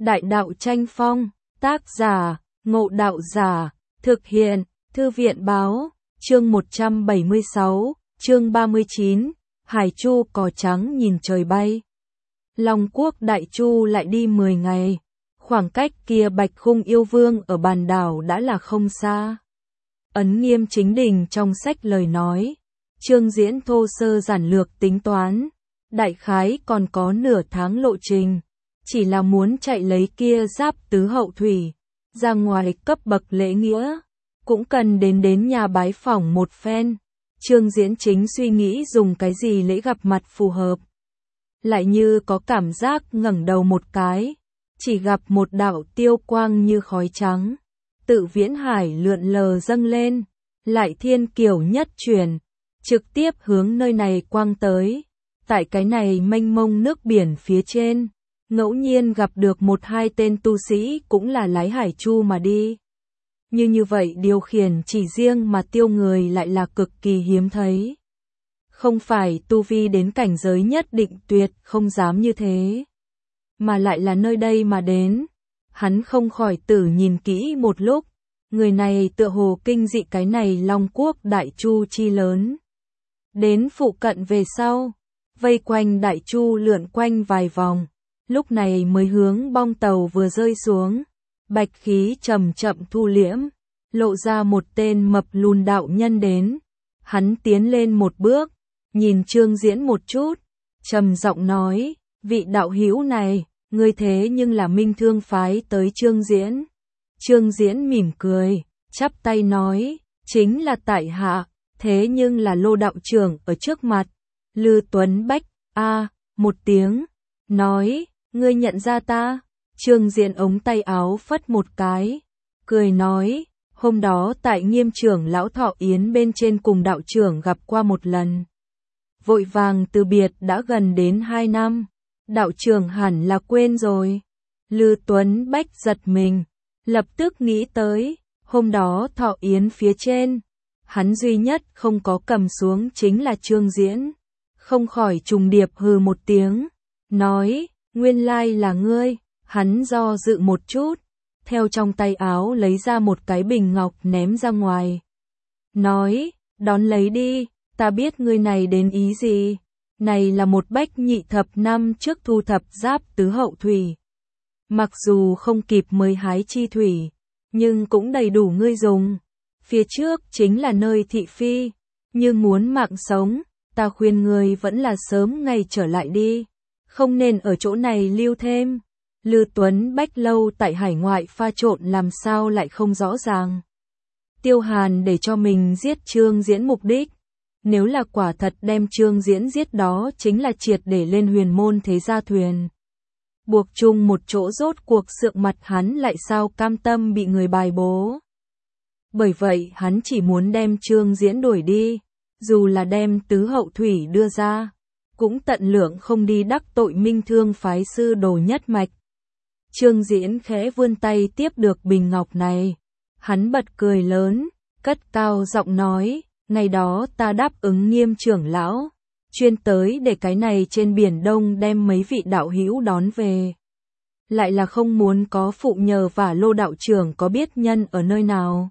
Đại đạo tranh phong, tác giả, Ngộ Đạo Giả, thực hiện, Thư viện báo, chương 176, chương 39, Hải Chu cò trắng nhìn trời bay. Long Quốc Đại Chu lại đi 10 ngày, khoảng cách kia Bạch Khung yêu vương ở bàn đảo đã là không xa. Ấn Nghiêm Chính Đình trong sách lời nói, Trương Diễn thô sơ giản lược tính toán, đại khái còn có nửa tháng lộ trình, chỉ là muốn chạy lấy kia giáp tứ hậu thủy, ra ngoài cấp bậc lễ nghĩa, cũng cần đến nhà bái phỏng một phen. Trương Diễn chính suy nghĩ dùng cái gì lễ gặp mặt phù hợp. Lại như có cảm giác ngẩng đầu một cái, chỉ gặp một đạo tiêu quang như khói trắng, tự viễn hải lượn lờ dâng lên, lại thiên kiều nhất chuyển, trực tiếp hướng nơi này quang tới. Tại cái này mênh mông nước biển phía trên, ngẫu nhiên gặp được một hai tên tu sĩ cũng là lái Hải Chu mà đi. Như vậy điều khiển chỉ riêng mà tiêu người lại là cực kỳ hiếm thấy. Không phải tu vi đến cảnh giới nhất định tuyệt không dám như thế, mà lại là nơi đây mà đến. Hắn không khỏi tử nhìn kỹ một lúc, người này tựa hồ kinh dị cái này Long Quốc Đại Chu chi lớn. Đến phụ cận về sau, vây quanh Đại Chu lượn quanh vài vòng, lúc này mới hướng bong tàu vừa rơi xuống, bạch khí chậm chậm thu liễm, lộ ra một tên mập lùn đạo nhân đến. Hắn tiến lên một bước, nhìn Trương Diễn một chút, trầm giọng nói, vị đạo hữu này, ngươi thế nhưng là Minh Thương phái tới Trương Diễn. Trương Diễn mỉm cười, chắp tay nói, chính là tại hạ, thế nhưng là Lô đạo trưởng ở trước mặt. Lư Tuấn Bách, một tiếng, nói, ngươi nhận ra ta? Trương Diễn ống tay áo phất một cái, cười nói, hôm đó tại Nghiêm trưởng lão thọ yến bên trên cùng đạo trưởng gặp qua một lần. Vội vàng từ biệt đã gần đến 2 năm, đạo trưởng hẳn là quên rồi. Lư Tuấn Bách giật mình, lập tức nghĩ tới, hôm đó thọ yến phía trên, hắn duy nhất không có cầm xuống chính là Trương Diễn. Không khỏi trùng điệp hừ một tiếng, nói, nguyên lai là ngươi. Hắn do dự một chút, theo trong tay áo lấy ra một cái bình ngọc ném ra ngoài. Nói, đón lấy đi, ta biết ngươi này đến ý gì. Này là một bách nhị thập năm trước thu thập giáp tứ hậu thủy. Mặc dù không kịp mới hái chi thủy, nhưng cũng đầy đủ ngươi dùng. Phía trước chính là nơi thị phi, nhưng muốn mạng sống, ta khuyên ngươi vẫn là sớm ngày trở lại đi, không nên ở chỗ này lưu thêm. Lư Tuấn Bách lâu tại hải ngoại pha trộn làm sao lại không rõ ràng. Tiêu Hàn để cho mình giết Trương Diễn mục đích, nếu là quả thật đem Trương Diễn giết đó chính là triệt để lên huyền môn thế gia thuyền. Buộc chung một chỗ rốt cuộc sượng mặt hắn lại sao cam tâm bị người bài bố. Bởi vậy hắn chỉ muốn đem Trương Diễn đuổi đi, dù là đem tứ hậu thủy đưa ra, cũng tận lượng không đi đắc tội Minh Thương phái sư đồ nhất mạch. Trương Diễn khẽ vươn tay tiếp được bình ngọc này, hắn bật cười lớn, cất cao giọng nói, ngày đó ta đáp ứng Nghiêm trưởng lão, chuyên tới để cái này trên biển Đông đem mấy vị đạo hữu đón về. Lại là không muốn có phụ nhờ và Lô đạo trưởng có biết nhân ở nơi nào.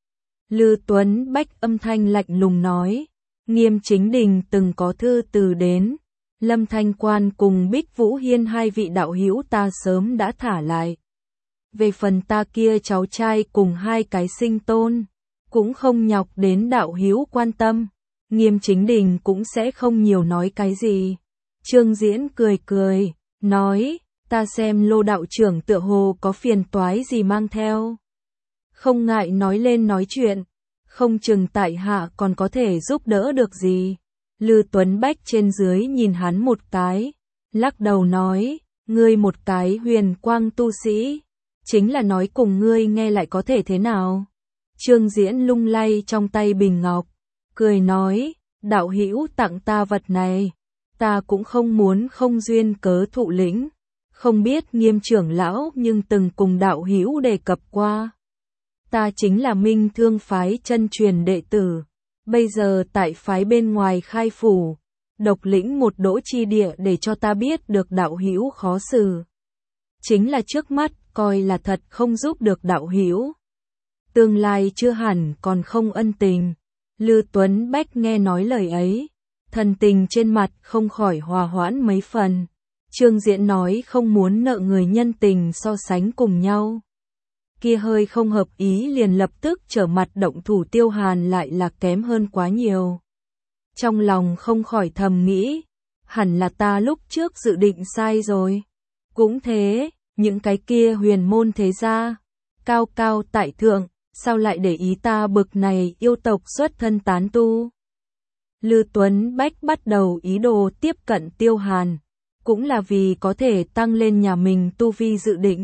Lư Tuấn Bách âm thanh lạnh lùng nói, Nghiêm Chính Đình từng có thư từ đến, Lâm Thanh Quan cùng Bích Vũ Hiên hai vị đạo hữu ta sớm đã thả lại. Về phần ta kia cháu trai cùng hai cái sinh tôn, cũng không nhọc đến đạo hữu quan tâm, Nghiêm Chính Đình cũng sẽ không nhiều nói cái gì. Trương Diễn cười cười, nói, ta xem Lô đạo trưởng tựa hồ có phiền toái gì mang theo. Không ngại nói lên nói chuyện, không chừng tại hạ còn có thể giúp đỡ được gì. Lư Tuấn Bách trên dưới nhìn hắn một cái, lắc đầu nói, ngươi một cái huyền quang tu sĩ, chính là nói cùng ngươi nghe lại có thể thế nào. Trương Diễn lung lay trong tay bình ngọc, cười nói, đạo hữu tặng ta vật này, ta cũng không muốn không duyên cớ thụ lĩnh, không biết Nghiêm trưởng lão nhưng từng cùng đạo hữu đề cập qua. Ta chính là Minh Thương phái chân truyền đệ tử, bây giờ tại phái bên ngoài khai phủ, độc lĩnh một đỗ chi địa để cho ta biết được đạo hữu khó xử. chính là trước mắt coi là thật không giúp được đạo hữu. Tương lai chưa hẳn còn không ân tình. Lư Tuấn Bách nghe nói lời ấy, thần tình trên mặt không khỏi hòa hoãn mấy phần. Trương Diễn nói không muốn nợ người nhân tình so sánh cùng nhau. Kia hơi không hợp ý liền lập tức trở mặt động thủ. Tiêu Hàn lại là kém hơn quá nhiều. Trong lòng không khỏi thầm nghĩ, hẳn là ta lúc trước dự định sai rồi. Cũng thế, những cái kia huyền môn thế gia, cao cao tại thượng, sao lại để ý ta bực này yêu tộc xuất thân tán tu. Lư Tuấn Bách bắt đầu ý đồ tiếp cận Tiêu Hàn, cũng là vì có thể tăng lên nhà mình tu vi dự định.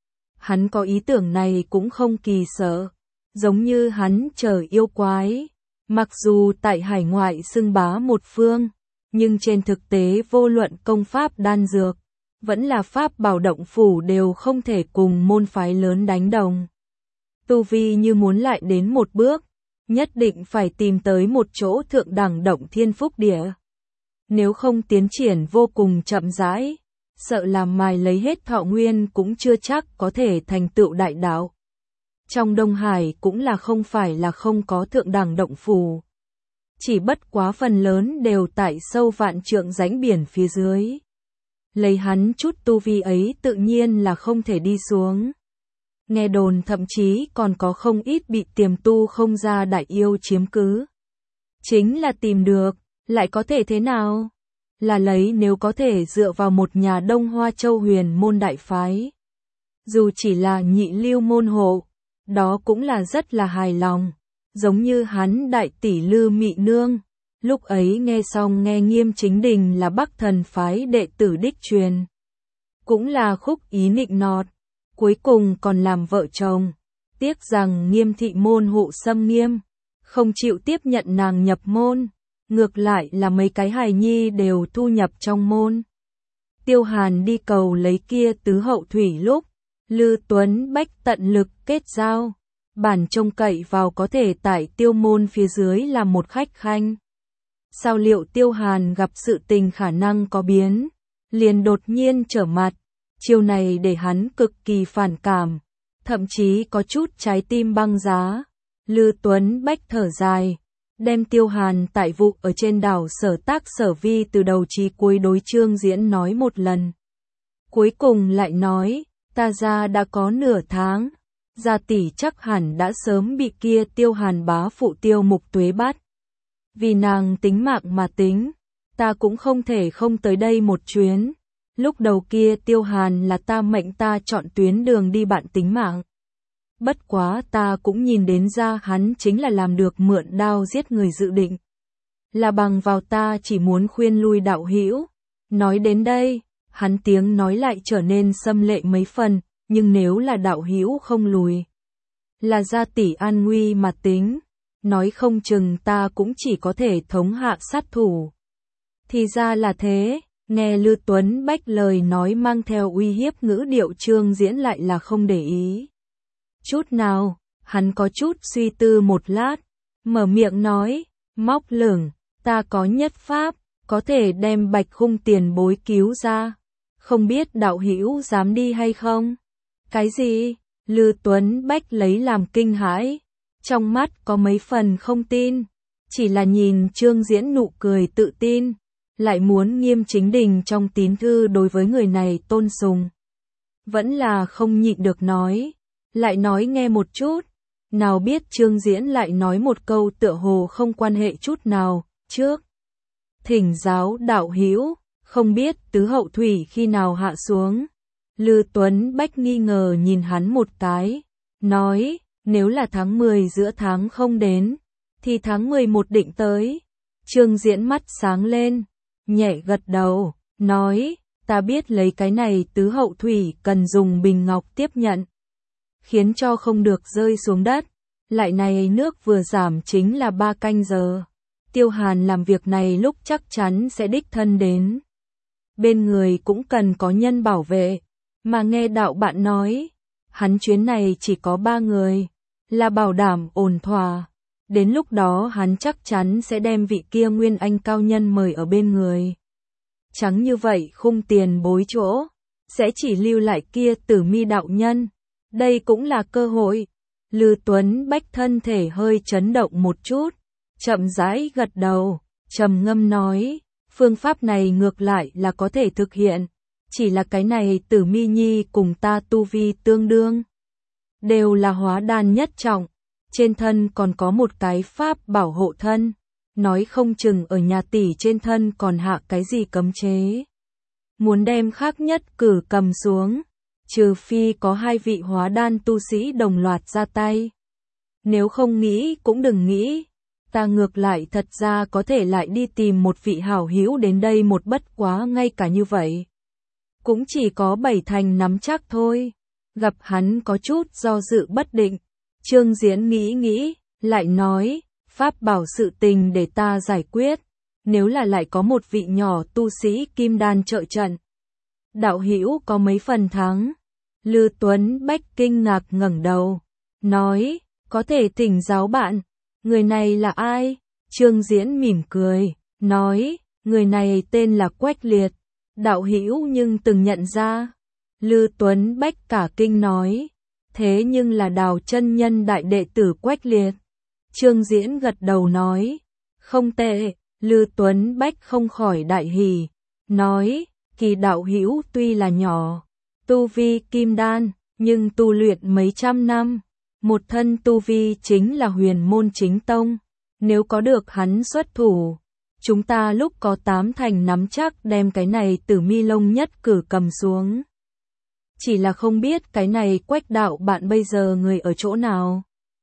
Hắn có ý tưởng này cũng không kỳ sợ, giống như hắn chờ yêu quái. Mặc dù tại hải ngoại xưng bá một phương, nhưng trên thực tế vô luận công pháp đan dược, vẫn là pháp bảo động phủ đều không thể cùng môn phái lớn đánh đồng. Tu vi như muốn lại đến một bước, nhất định phải tìm tới một chỗ thượng đẳng động thiên phúc địa. Nếu không tiến triển vô cùng chậm rãi, sợ làm mài lấy hết thọ nguyên cũng chưa chắc có thể thành tựu đại đạo. Trong Đông Hải cũng là không phải là không có thượng đẳng động phủ. Chỉ bất quá phần lớn đều tại sâu vạn trượng rãnh biển phía dưới. Lấy hắn chút tu vi ấy tự nhiên là không thể đi xuống. Nghe đồn thậm chí còn có không ít bị tiềm tu không ra đại yêu chiếm cứ. Chính là tìm được, lại có thể thế nào? Là lấy nếu có thể dựa vào một nhà Đông Hoa Châu huyền môn đại phái. Dù chỉ là nhị lưu môn hộ, đó cũng là rất là hài lòng. Giống như hắn đại tỷ Lư Mị Nương, lúc ấy nghe xong nghe Nghiêm Chính Đình là Bắc Thần phái đệ tử đích truyền. Cũng là khúc ý nịnh nọt, cuối cùng còn làm vợ chồng. Tiếc rằng Nghiêm thị môn hộ xâm nghiêm, không chịu tiếp nhận nàng nhập môn. Ngược lại là mấy cái hài nhi đều thu nhập trong môn. Tiêu Hàn đi cầu lấy kia tứ hậu thủy lúc, Lư Tuấn Bách tận lực kết giao, bản trông cậy vào có thể tại Tiêu môn phía dưới làm một khách khanh. Sao liệu Tiêu Hàn gặp sự tình khả năng có biến, liền đột nhiên trở mặt, chiều này để hắn cực kỳ phản cảm, thậm chí có chút trái tim băng giá. Lư Tuấn Bách thở dài, đem Tiêu Hàn tại vụ ở trên đảo Sở Tác Sở Vi từ đầu chí cuối đối Trương Diễn nói một lần. Cuối cùng lại nói, ta ra đã có nửa tháng, gia tỷ chắc hẳn đã sớm bị kia Tiêu Hàn bá phụ Tiêu Mục Tuế bắt. Vì nàng tính mạng mà tính, ta cũng không thể không tới đây một chuyến. Lúc đầu kia Tiêu Hàn là ta mệnh ta chọn tuyến đường đi bạn tính mạng. Bất quá ta cũng nhìn đến ra hắn chính là làm được mượn đao giết người dự định. Là bằng vào ta chỉ muốn khuyên lui đạo hữu. Nói đến đây, hắn tiếng nói lại trở nên xâm lệ mấy phần, nhưng nếu là đạo hữu không lùi, là gia tỷ an nguy mà tính, nói không chừng ta cũng chỉ có thể thống hạ sát thủ. Thì ra là thế, nghe Lư Tuấn Bách lời nói mang theo uy hiếp ngữ điệu Trương Diễn lại là không để ý. Chút nào, hắn có chút suy tư một lát, mở miệng nói, móc lửng, ta có nhất pháp, có thể đem Bạch Khung tiền bối cứu ra. Không biết đạo hữu dám đi hay không? Cái gì? Lư Tuấn Bách lấy làm kinh hãi, trong mắt có mấy phần không tin, chỉ là nhìn Trương Diễn nụ cười tự tin, lại muốn Nghiêm Chính Đình trong tín thư đối với người này tôn sùng. Vẫn là không nhịn được nói, lại nói nghe một chút, nào biết Trương Diễn lại nói một câu tựa hồ không quan hệ chút nào, trước. Thỉnh giáo đạo hữu, không biết tứ hậu thủy khi nào hạ xuống. Lư Tuấn Bách nghi ngờ nhìn hắn một cái, nói, nếu là tháng 10 giữa tháng không đến, thì tháng 11 định tới. Trương Diễn mắt sáng lên, nhẹ gật đầu, nói, ta biết lấy cái này tứ hậu thủy cần dùng bình ngọc tiếp nhận, khiến cho không được rơi xuống đất, lại này nước vừa giảm chính là 3 canh giờ. Tiêu Hàn làm việc này lúc chắc chắn sẽ đích thân đến. Bên người cũng cần có nhân bảo vệ, mà nghe đạo bạn nói, hắn chuyến này chỉ có 3 người, là bảo đảm ổn thỏa. Đến lúc đó hắn chắc chắn sẽ đem vị kia nguyên anh cao nhân mời ở bên người. Chẳng như vậy khung tiền bối chỗ, sẽ chỉ lưu lại kia Tử Mi đạo nhân. Đây cũng là cơ hội. Lư Tuấn Bách thân thể hơi chấn động một chút, chậm rãi gật đầu, trầm ngâm nói, phương pháp này ngược lại là có thể thực hiện, chỉ là cái này Tử Mi nhi cùng ta tu vi tương đương, đều là hóa đan nhất trọng, trên thân còn có một cái pháp bảo hộ thân, nói không chừng ở nhà tỷ trên thân còn hạ cái gì cấm chế. Muốn đem khác nhất cử cầm xuống, trừ phi có hai vị hóa đan tu sĩ đồng loạt ra tay. Nếu không nghĩ cũng đừng nghĩ, ta ngược lại thật ra có thể lại đi tìm một vị hảo hữu đến đây một bất quá ngay cả như vậy. Cũng chỉ có 7 thành nắm chắc thôi. Gặp hắn có chút do dự bất định, Trương Diễn nghĩ, lại nói, pháp bảo sự tình để ta giải quyết, nếu là lại có một vị nhỏ tu sĩ kim đan trợ trận. Đạo hữu có mấy phần thắng? Lư Tuấn Bách kinh ngạc ngẩng đầu, nói, có thể thỉnh giáo bạn, người này là ai? Trương Diễn mỉm cười, nói, người này tên là Quách Liệt, đạo hữu nhưng từng nhận ra. Lư Tuấn Bách cả kinh nói, thế nhưng là Đào chân nhân đại đệ tử Quách Liệt. Trương Diễn gật đầu nói, không tệ. Lư Tuấn Bách không khỏi đại hỉ, nói, kỳ đạo hữu tuy là nhỏ, tu vi kim đan, nhưng tu luyện mấy trăm năm, một thân tu vi chính là huyền môn chính tông, nếu có được hắn xuất thủ, chúng ta lúc có 8 thành nắm chắc đem cái này Tử Mi Long nhất cử cầm xuống. Chỉ là không biết cái này Quách đạo bạn bây giờ người ở chỗ nào.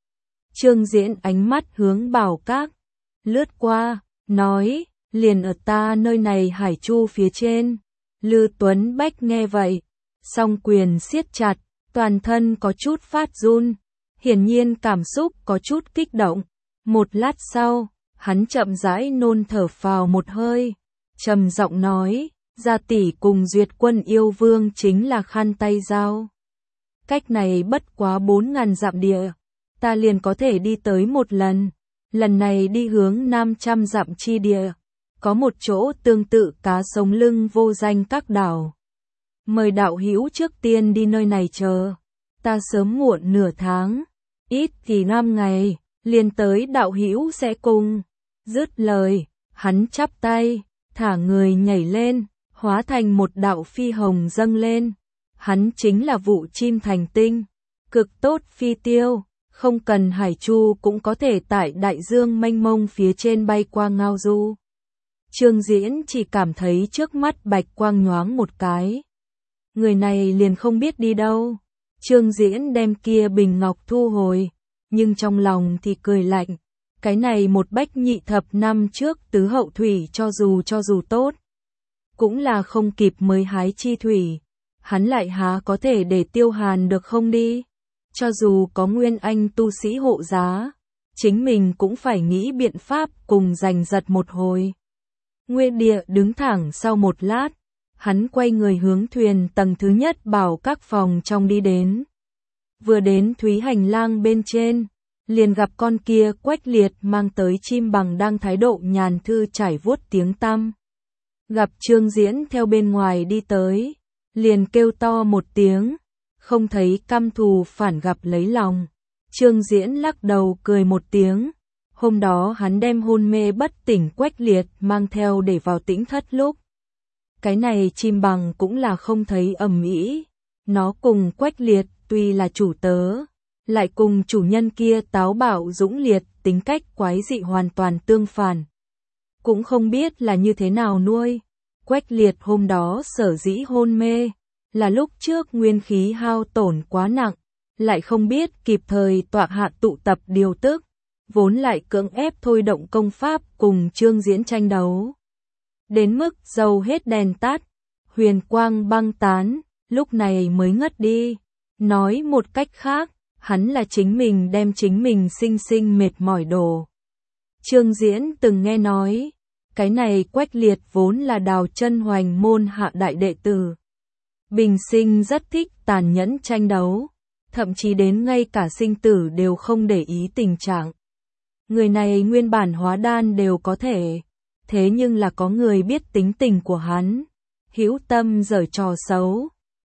Trương Diễn ánh mắt hướng Bảo Các lướt qua, nói, liền ở ta nơi này Hải Chu phía trên. Lư Tuấn Bách nghe vậy, song quyền siết chặt, toàn thân có chút phát run, hiển nhiên cảm xúc có chút kích động. Một lát sau, hắn chậm rãi nôn thở phào một hơi, trầm giọng nói, gia tỷ cùng Duyệt Quân yêu vương chính là khăn tay dao. Cách này bất quá 4.000 dặm địa, ta liền có thể đi tới một lần. Lần này đi hướng 500 dặm chi địa, có một chỗ tương tự cá sống lưng vô danh các đảo. Mời đạo hữu trước tiên đi nơi này chờ, ta sớm muộn nửa tháng, ít thì 5 ngày, liền tới đạo hữu sẽ cùng. Dứt lời, hắn chắp tay, thả người nhảy lên, hóa thành một đạo phi hồng dâng lên. Hắn chính là Vụ Chim Thành Tinh, cực tốt phi tiêu. Không cần Hải Chu cũng có thể tại đại dương mênh mông phía trên bay qua ngao du. Trương Diễn chỉ cảm thấy trước mắt bạch quang nhoáng một cái. Người này liền không biết đi đâu. Trương Diễn đem kia bình ngọc thu hồi, nhưng trong lòng thì cười lạnh. Cái này một bách nhị thập năm trước tứ hậu thủy cho dù tốt, cũng là không kịp mới hái chi thủy. Hắn lại há có thể để Tiêu Hàn được không đi? Cho dù có nguyên anh tu sĩ hộ giá, chính mình cũng phải nghĩ biện pháp cùng giành giật một hồi. Nguyên Địa đứng thẳng sau một lát, hắn quay người hướng thuyền tầng thứ nhất Bảo Các phòng trong đi đến. Vừa đến thúy hành lang bên trên, liền gặp con kia Quách Liệt mang tới chim bằng đang thái độ nhàn thư trải vuốt tiếng tăm. Gặp Trương Diễn theo bên ngoài đi tới, liền kêu to một tiếng. Không thấy căm thù phản gặp lấy lòng. Trương Diễn lắc đầu cười một tiếng. Hôm đó hắn đem hôn mê bất tỉnh Quách Liệt mang theo để vào tĩnh thất lúc. Cái này chim bằng cũng là không thấy ầm ĩ. Nó cùng Quách Liệt tuy là chủ tớ, lại cùng chủ nhân kia táo bạo dũng liệt tính cách quái dị hoàn toàn tương phản. Cũng không biết là như thế nào nuôi. Quách Liệt hôm đó sở dĩ hôn mê, là lúc trước nguyên khí hao tổn quá nặng, lại không biết kịp thời tọa hạ tụ tập điều tức, vốn lại cưỡng ép thôi động công pháp cùng Trương Diễn tranh đấu. Đến mức dầu hết đèn tắt, huyền quang băng tán, lúc này mới ngất đi. Nói một cách khác, hắn là chính mình đem chính mình sinh sinh mệt mỏi đổ. Trương Diễn từng nghe nói, cái này Quách Liệt vốn là Đào chân hoành môn hạ đại đệ tử. Bình sinh rất thích tàn nhẫn tranh đấu, thậm chí đến ngay cả sinh tử đều không để ý tình trạng. Người này nguyên bản hóa đan đều có thể, thế nhưng là có người biết tính tình của hắn, hữu tâm giở trò xấu,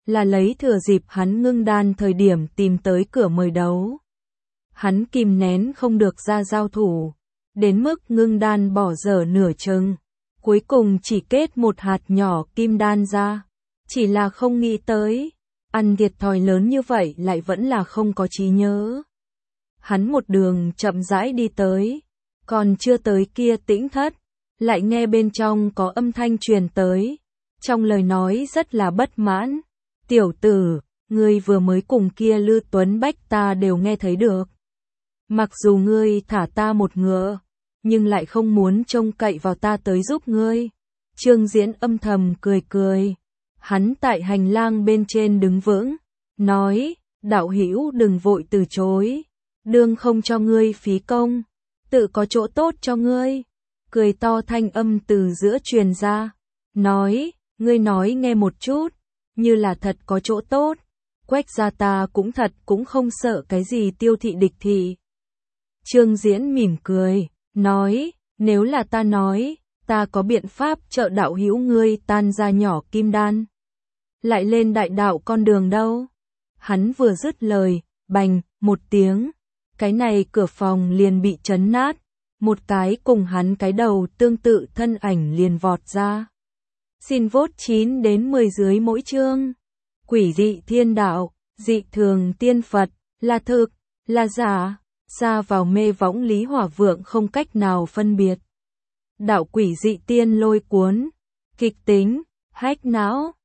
là lấy thừa dịp hắn ngưng đan thời điểm tìm tới cửa mời đấu. Hắn kìm nén không được ra giao thủ, đến mức ngưng đan bỏ dở nửa chừng, cuối cùng chỉ kết một hạt nhỏ kim đan ra, chỉ là không nghĩ tới, ăn thiệt thòi lớn như vậy lại vẫn là không có trí nhớ. Hắn một đường chậm rãi đi tới, còn chưa tới kia tĩnh thất, lại nghe bên trong có âm thanh truyền tới, trong lời nói rất là bất mãn. Tiểu tử, ngươi vừa mới cùng kia Lư Tuấn Bách ta đều nghe thấy được. Mặc dù ngươi thả ta một ngựa, nhưng lại không muốn trông cậy vào ta tới giúp ngươi. Trương Diễn âm thầm cười cười. Hắn tại hành lang bên trên đứng vững, nói, đạo hữu đừng vội từ chối, đương không cho ngươi phí công, tự có chỗ tốt cho ngươi. Cười to thanh âm từ giữa truyền ra, nói, ngươi nói nghe một chút, như là thật có chỗ tốt, Quách gia ta cũng thật cũng không sợ cái gì tiêu thị địch thị. Trương Diễn mỉm cười, nói, nếu là ta nói, ta có biện pháp trợ đạo hữu ngươi tan ra nhỏ kim đan, lại lên đại đạo con đường đâu. Hắn vừa dứt lời, bành, một tiếng, cái này cửa phòng liền bị chấn nát, một cái cùng hắn cái đầu tương tự thân ảnh liền vọt ra. Xin vote 9 đến 10 dưới mỗi chương. Quỷ dị thiên đạo, dị thường tiên Phật, là thực, là giả, xa vào mê võng Lý Hỏa Vượng không cách nào phân biệt. Đạo quỷ dị tiên lôi cuốn, kịch tính, hack não.